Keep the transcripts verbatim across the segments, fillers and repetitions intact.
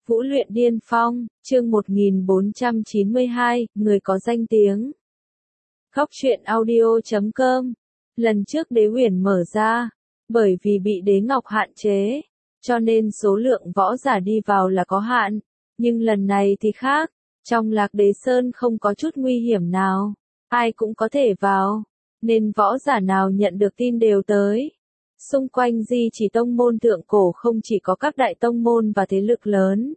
Vũ luyện điên phong, chương một nghìn bốn trăm chín mươi hai, người có danh tiếng. Góc truyện audio chấm com. Lần trước đế huyền mở ra, bởi vì bị đế ngọc hạn chế, cho nên số lượng võ giả đi vào là có hạn, nhưng lần này thì khác, trong Lạc Đế Sơn không có chút nguy hiểm nào, ai cũng có thể vào, nên võ giả nào nhận được tin đều tới. Xung quanh Di Chỉ tông môn thượng cổ không chỉ có các đại tông môn và thế lực lớn.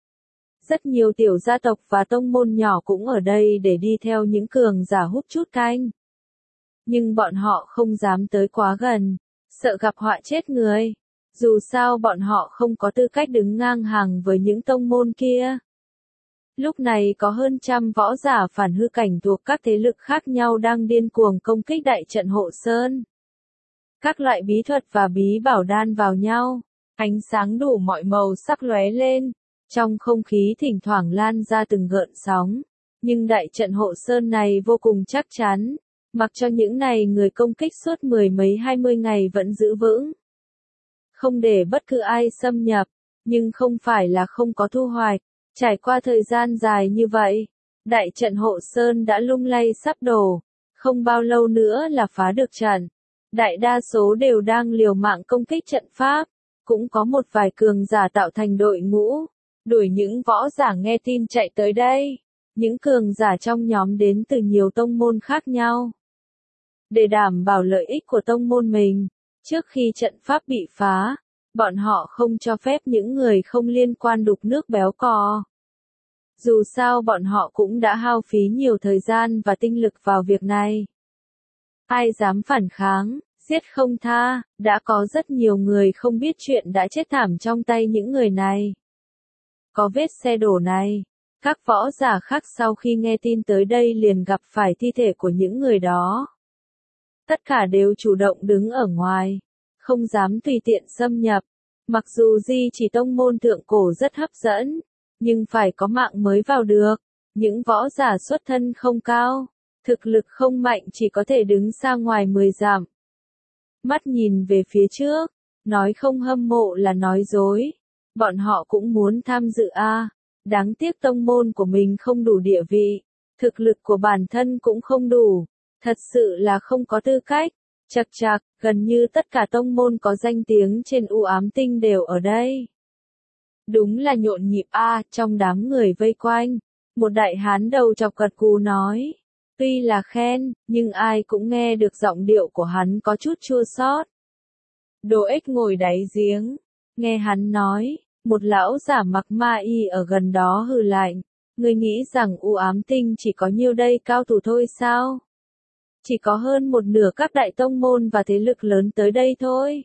Rất nhiều tiểu gia tộc và tông môn nhỏ cũng ở đây để đi theo những cường giả hút chút canh. Nhưng bọn họ không dám tới quá gần, sợ gặp họa chết người. Dù sao bọn họ không có tư cách đứng ngang hàng với những tông môn kia. Lúc này có hơn trăm võ giả phản hư cảnh thuộc các thế lực khác nhau đang điên cuồng công kích đại trận hộ sơn. Các loại bí thuật và bí bảo đan vào nhau, ánh sáng đủ mọi màu sắc lóe lên, trong không khí thỉnh thoảng lan ra từng gợn sóng, nhưng đại trận hộ sơn này vô cùng chắc chắn, mặc cho những này người công kích suốt mười mấy hai mươi ngày vẫn giữ vững. Không để bất cứ ai xâm nhập, nhưng không phải là không có thu hoạch, trải qua thời gian dài như vậy, đại trận hộ sơn đã lung lay sắp đổ, không bao lâu nữa là phá được trận. Đại đa số đều đang liều mạng công kích trận pháp, cũng có một vài cường giả tạo thành đội ngũ, đuổi những võ giả nghe tin chạy tới đây. Những cường giả trong nhóm đến từ nhiều tông môn khác nhau. Để đảm bảo lợi ích của tông môn mình, trước khi trận pháp bị phá, bọn họ không cho phép những người không liên quan đục nước béo cò. Dù sao bọn họ cũng đã hao phí nhiều thời gian và tinh lực vào việc này. Ai dám phản kháng, giết không tha, đã có rất nhiều người không biết chuyện đã chết thảm trong tay những người này. Có vết xe đổ này, các võ giả khác sau khi nghe tin tới đây liền gặp phải thi thể của những người đó. Tất cả đều chủ động đứng ở ngoài, không dám tùy tiện xâm nhập. Mặc dù Di Chỉ tông môn thượng cổ rất hấp dẫn, nhưng phải có mạng mới vào được. Những võ giả xuất thân không cao, thực lực không mạnh chỉ có thể đứng xa ngoài mười dặm. Mắt nhìn về phía trước, nói không hâm mộ là nói dối. Bọn họ cũng muốn tham dự a, à, đáng tiếc tông môn của mình không đủ địa vị, thực lực của bản thân cũng không đủ, thật sự là không có tư cách. Chậc chậc, gần như tất cả tông môn có danh tiếng trên U Ám Tinh đều ở đây. Đúng là nhộn nhịp a, à, trong đám người vây quanh, một đại hán đầu chọc gật gù nói. Tuy là khen, nhưng ai cũng nghe được giọng điệu của hắn có chút chua xót. Đồ ếch ngồi đáy giếng, nghe hắn nói, một lão giả mặc ma y ở gần đó hừ lạnh, ngươi nghĩ rằng U Ám Tinh chỉ có nhiêu đây cao thủ thôi sao? Chỉ có hơn một nửa các đại tông môn và thế lực lớn tới đây thôi.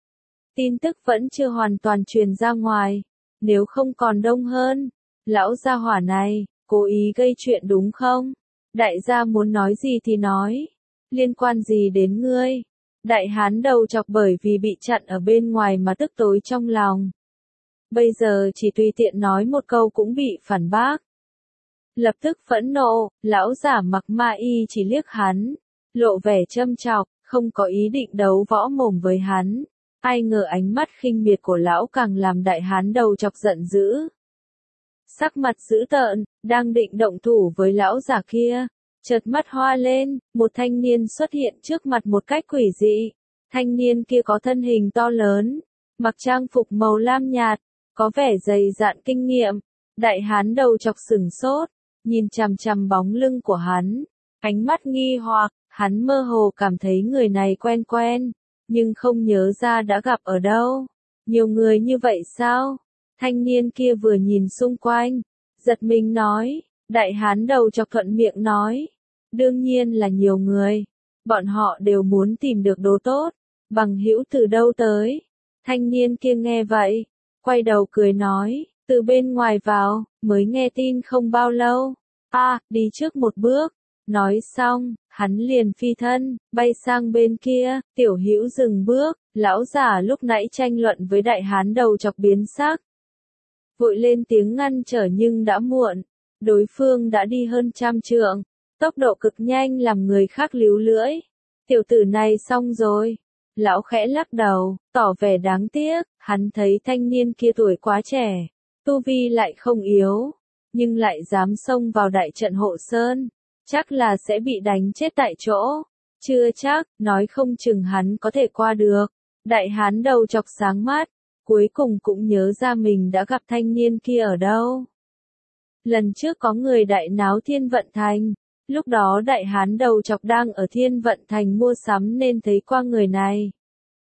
Tin tức vẫn chưa hoàn toàn truyền ra ngoài, nếu không còn đông hơn. Lão gia hỏa này, cố ý gây chuyện đúng không? Đại gia muốn nói gì thì nói, liên quan gì đến ngươi? Đại hán đầu chọc bởi vì bị chặn ở bên ngoài mà tức tối trong lòng. Bây giờ chỉ tùy tiện nói một câu cũng bị phản bác. Lập tức phẫn nộ, lão giả mặc ma y chỉ liếc hắn, lộ vẻ châm chọc, không có ý định đấu võ mồm với hắn. Ai ngờ ánh mắt khinh miệt của lão càng làm đại hán đầu chọc giận dữ. Sắc mặt dữ tợn, đang định động thủ với lão giả kia, chợt mắt hoa lên, một thanh niên xuất hiện trước mặt một cách quỷ dị. Thanh niên kia có thân hình to lớn, mặc trang phục màu lam nhạt, có vẻ dày dạn kinh nghiệm. Đại hán đầu chọc sừng sốt, nhìn chằm chằm bóng lưng của hắn, ánh mắt nghi hoặc, hắn mơ hồ cảm thấy người này quen quen, nhưng không nhớ ra đã gặp ở đâu. Nhiều người như vậy sao? Thanh niên kia vừa nhìn xung quanh, giật mình nói, đại hán đầu chọc thuận miệng nói, đương nhiên là nhiều người, bọn họ đều muốn tìm được đồ tốt, bằng hữu từ đâu tới. Thanh niên kia nghe vậy, quay đầu cười nói, từ bên ngoài vào, mới nghe tin không bao lâu, a, à, đi trước một bước. Nói xong, hắn liền phi thân, bay sang bên kia. Tiểu hữu dừng bước, lão giả lúc nãy tranh luận với đại hán đầu chọc biến sắc. Vội lên tiếng ngăn trở nhưng đã muộn, đối phương đã đi hơn trăm trượng, tốc độ cực nhanh làm người khác líu lưỡi. Tiểu tử này xong rồi. Lão khẽ lắc đầu, tỏ vẻ đáng tiếc, hắn thấy thanh niên kia tuổi quá trẻ, tu vi lại không yếu, nhưng lại dám xông vào đại trận hộ sơn, chắc là sẽ bị đánh chết tại chỗ. Chưa chắc, nói không chừng hắn có thể qua được. Đại hán đầu chọc sáng mắt, cuối cùng cũng nhớ ra mình đã gặp thanh niên kia ở đâu. Lần trước có người đại náo Thiên Vận Thành, lúc đó đại hán đầu chọc đang ở Thiên Vận Thành mua sắm nên thấy qua người này.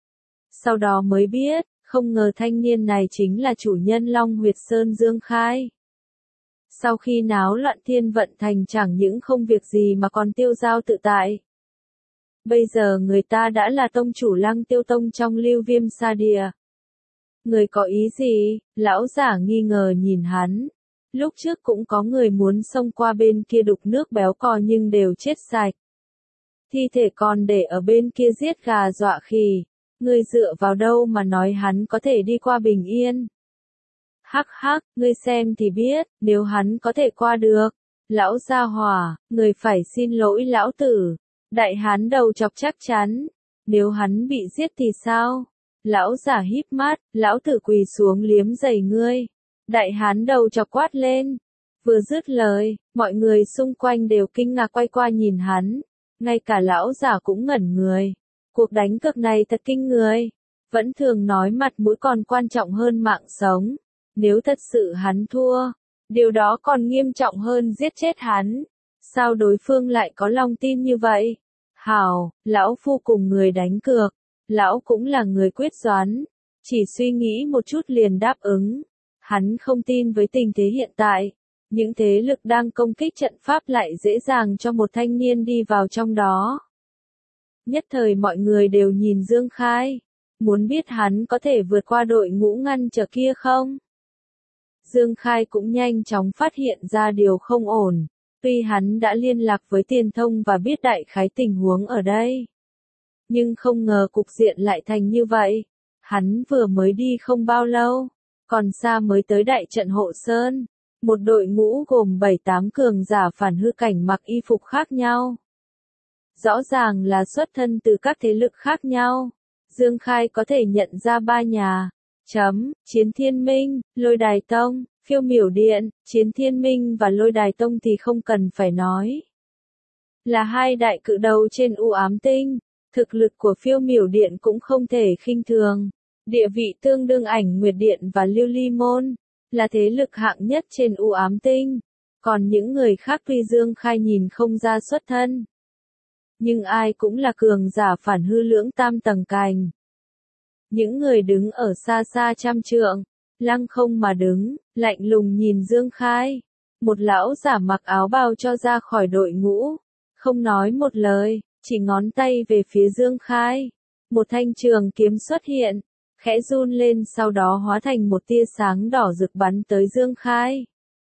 Sau đó mới biết, không ngờ thanh niên này chính là chủ nhân Long Huyệt Sơn Dương Khai. Sau khi náo loạn Thiên Vận Thành chẳng những không việc gì mà còn tiêu dao tự tại. Bây giờ người ta đã là tông chủ Lăng Tiêu Tông trong Lưu Viêm Sa Địa. Người có ý gì? Lão giả nghi ngờ nhìn hắn. Lúc trước cũng có người muốn xông qua bên kia đục nước béo cò nhưng đều chết sạch. Thi thể còn để ở bên kia giết gà dọa khỉ. Ngươi dựa vào đâu mà nói hắn có thể đi qua bình yên? Hắc hắc, ngươi xem thì biết, nếu hắn có thể qua được. Lão gia hỏa, người phải xin lỗi lão tử. Đại hán đầu chọc chắc chắn. Nếu hắn bị giết thì sao? Lão giả híp mắt, lão tử quỳ xuống liếm giày ngươi. Đại hán đầu chọc quát lên. Vừa dứt lời, mọi người xung quanh đều kinh ngạc quay qua nhìn hắn. Ngay cả lão giả cũng ngẩn người. Cuộc đánh cược này thật kinh người. Vẫn thường nói mặt mũi còn quan trọng hơn mạng sống. Nếu thật sự hắn thua, điều đó còn nghiêm trọng hơn giết chết hắn. Sao đối phương lại có lòng tin như vậy? Hảo, lão phu cùng người đánh cược. Lão cũng là người quyết đoán. Chỉ suy nghĩ một chút liền đáp ứng. Hắn không tin với tình thế hiện tại. Những thế lực đang công kích trận pháp lại dễ dàng cho một thanh niên đi vào trong đó. Nhất thời mọi người đều nhìn Dương Khai. Muốn biết hắn có thể vượt qua đội ngũ ngăn trở kia không? Dương Khai cũng nhanh chóng phát hiện ra điều không ổn. Tuy hắn đã liên lạc với Tiền Thông và biết đại khái tình huống ở đây. Nhưng không ngờ cục diện lại thành như vậy. Hắn vừa mới đi không bao lâu. Còn xa mới tới đại trận hộ sơn. Một đội ngũ gồm bảy tám cường giả phản hư cảnh mặc y phục khác nhau. Rõ ràng là xuất thân từ các thế lực khác nhau. Dương Khai có thể nhận ra ba nhà. Chấm, Chiến Thiên Minh, Lôi Đài Tông, Phiêu Miểu Điện. Chiến Thiên Minh và Lôi Đài Tông thì không cần phải nói. Là hai đại cự đầu trên U Ám Tinh. Thực lực của Phiêu Miểu Điện cũng không thể khinh thường. Địa vị tương đương Ảnh Nguyệt Điện và Lưu Ly Môn. Là thế lực hạng nhất trên U Ám Tinh. Còn những người khác tuy Dương Khai nhìn không ra xuất thân. Nhưng ai cũng là cường giả phản hư lưỡng tam tầng cành. Những người đứng ở xa xa trăm trượng, lăng không mà đứng, lạnh lùng nhìn Dương Khai. Một lão giả mặc áo bào cho ra khỏi đội ngũ, không nói một lời, chỉ ngón tay về phía Dương Khai. Một thanh trường kiếm xuất hiện, khẽ run lên sau đó hóa thành một tia sáng đỏ rực bắn tới Dương Khai.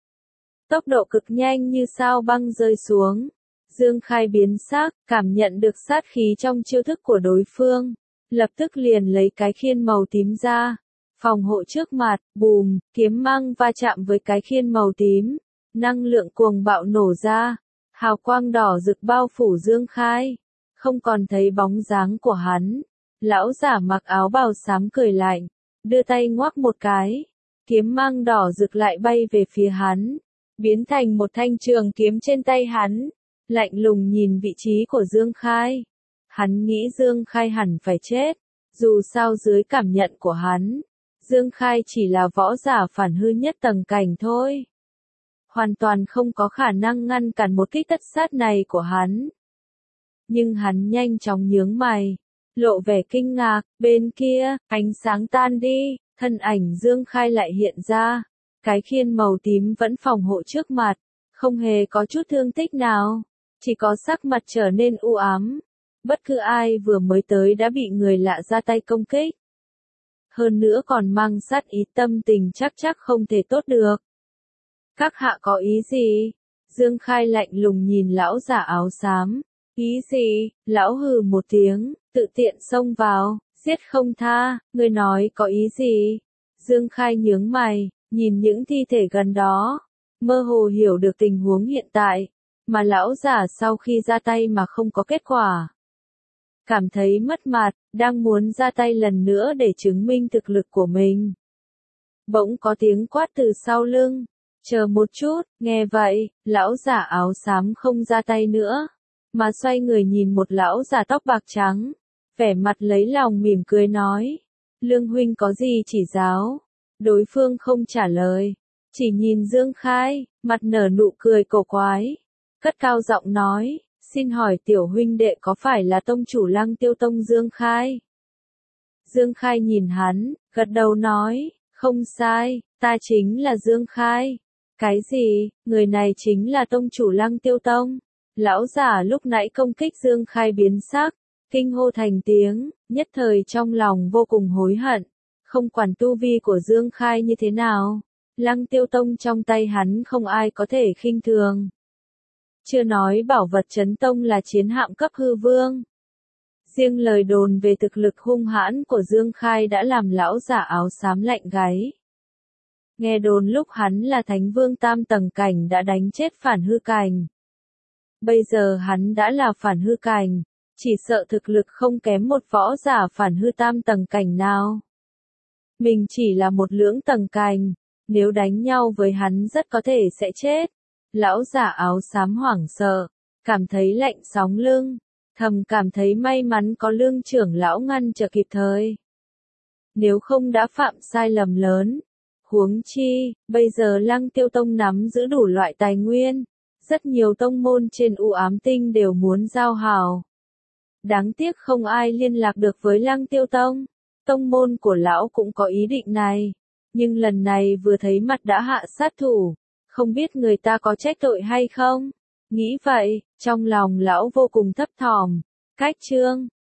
Tốc độ cực nhanh như sao băng rơi xuống. Dương Khai biến sắc, cảm nhận được sát khí trong chiêu thức của đối phương. Lập tức liền lấy cái khiên màu tím ra. Phòng hộ trước mặt, bùm, kiếm mang va chạm với cái khiên màu tím. Năng lượng cuồng bạo nổ ra. Hào quang đỏ rực bao phủ Dương Khai. Không còn thấy bóng dáng của hắn. Lão giả mặc áo bào xám cười lạnh. Đưa tay ngoắc một cái. Kiếm mang đỏ rực lại bay về phía hắn. Biến thành một thanh trường kiếm trên tay hắn. Lạnh lùng nhìn vị trí của Dương Khai. Hắn nghĩ Dương Khai hẳn phải chết. Dù sao dưới cảm nhận của hắn, Dương Khai chỉ là võ giả phản hư nhất tầng cảnh thôi. Hoàn toàn không có khả năng ngăn cản một kích tất sát này của hắn. Nhưng hắn nhanh chóng nhướng mày, lộ vẻ kinh ngạc. Bên kia, ánh sáng tan đi, thân ảnh Dương Khai lại hiện ra. Cái khiên màu tím vẫn phòng hộ trước mặt, không hề có chút thương tích nào. Chỉ có sắc mặt trở nên u ám. Bất cứ ai vừa mới tới đã bị người lạ ra tay công kích. Hơn nữa còn mang sát ý, tâm tình chắc chắc không thể tốt được. Các hạ có ý gì? Dương Khai lạnh lùng nhìn lão giả áo xám. Ý gì? Lão hừ một tiếng, tự tiện xông vào, giết không tha. Ngươi nói có ý gì? Dương Khai nhướng mày, nhìn những thi thể gần đó. Mơ hồ hiểu được tình huống hiện tại. Mà lão giả sau khi ra tay mà không có kết quả. Cảm thấy mất mặt, đang muốn ra tay lần nữa để chứng minh thực lực của mình. Bỗng có tiếng quát từ sau lưng. Chờ một chút, nghe vậy, lão giả áo xám không ra tay nữa, mà xoay người nhìn một lão giả tóc bạc trắng, vẻ mặt lấy lòng mỉm cười nói. Lương huynh có gì chỉ giáo? Đối phương không trả lời, chỉ nhìn Dương Khai, mặt nở nụ cười cổ quái, cất cao giọng nói, xin hỏi tiểu huynh đệ có phải là tông chủ Lăng Tiêu Tông Dương Khai? Dương Khai nhìn hắn, gật đầu nói, không sai, ta chính là Dương Khai. Cái gì, người này chính là tông chủ Lăng Tiêu Tông? Lão giả lúc nãy công kích Dương Khai biến sắc, kinh hô thành tiếng, nhất thời trong lòng vô cùng hối hận, không quản tu vi của Dương Khai như thế nào, Lăng Tiêu Tông trong tay hắn không ai có thể khinh thường. Chưa nói bảo vật chấn tông là chiến hạm cấp hư vương. Riêng lời đồn về thực lực hung hãn của Dương Khai đã làm lão giả áo xám lạnh gáy. Nghe đồn lúc hắn là thánh vương tam tầng cảnh đã đánh chết phản hư cảnh. Bây giờ hắn đã là phản hư cảnh, chỉ sợ thực lực không kém một võ giả phản hư tam tầng cảnh nào. Mình chỉ là một lưỡng tầng cảnh, nếu đánh nhau với hắn rất có thể sẽ chết. Lão giả áo xám hoảng sợ, cảm thấy lạnh sóng lưng, thầm cảm thấy may mắn có Lương trưởng lão ngăn trở kịp thời. Nếu không đã phạm sai lầm lớn. Huống chi, bây giờ Lăng Tiêu Tông nắm giữ đủ loại tài nguyên, rất nhiều tông môn trên U Ám Tinh đều muốn giao hảo. Đáng tiếc không ai liên lạc được với Lăng Tiêu Tông, tông môn của lão cũng có ý định này, nhưng lần này vừa thấy mặt đã hạ sát thủ, không biết người ta có trách tội hay không. Nghĩ vậy, trong lòng lão vô cùng thấp thỏm. Cách chương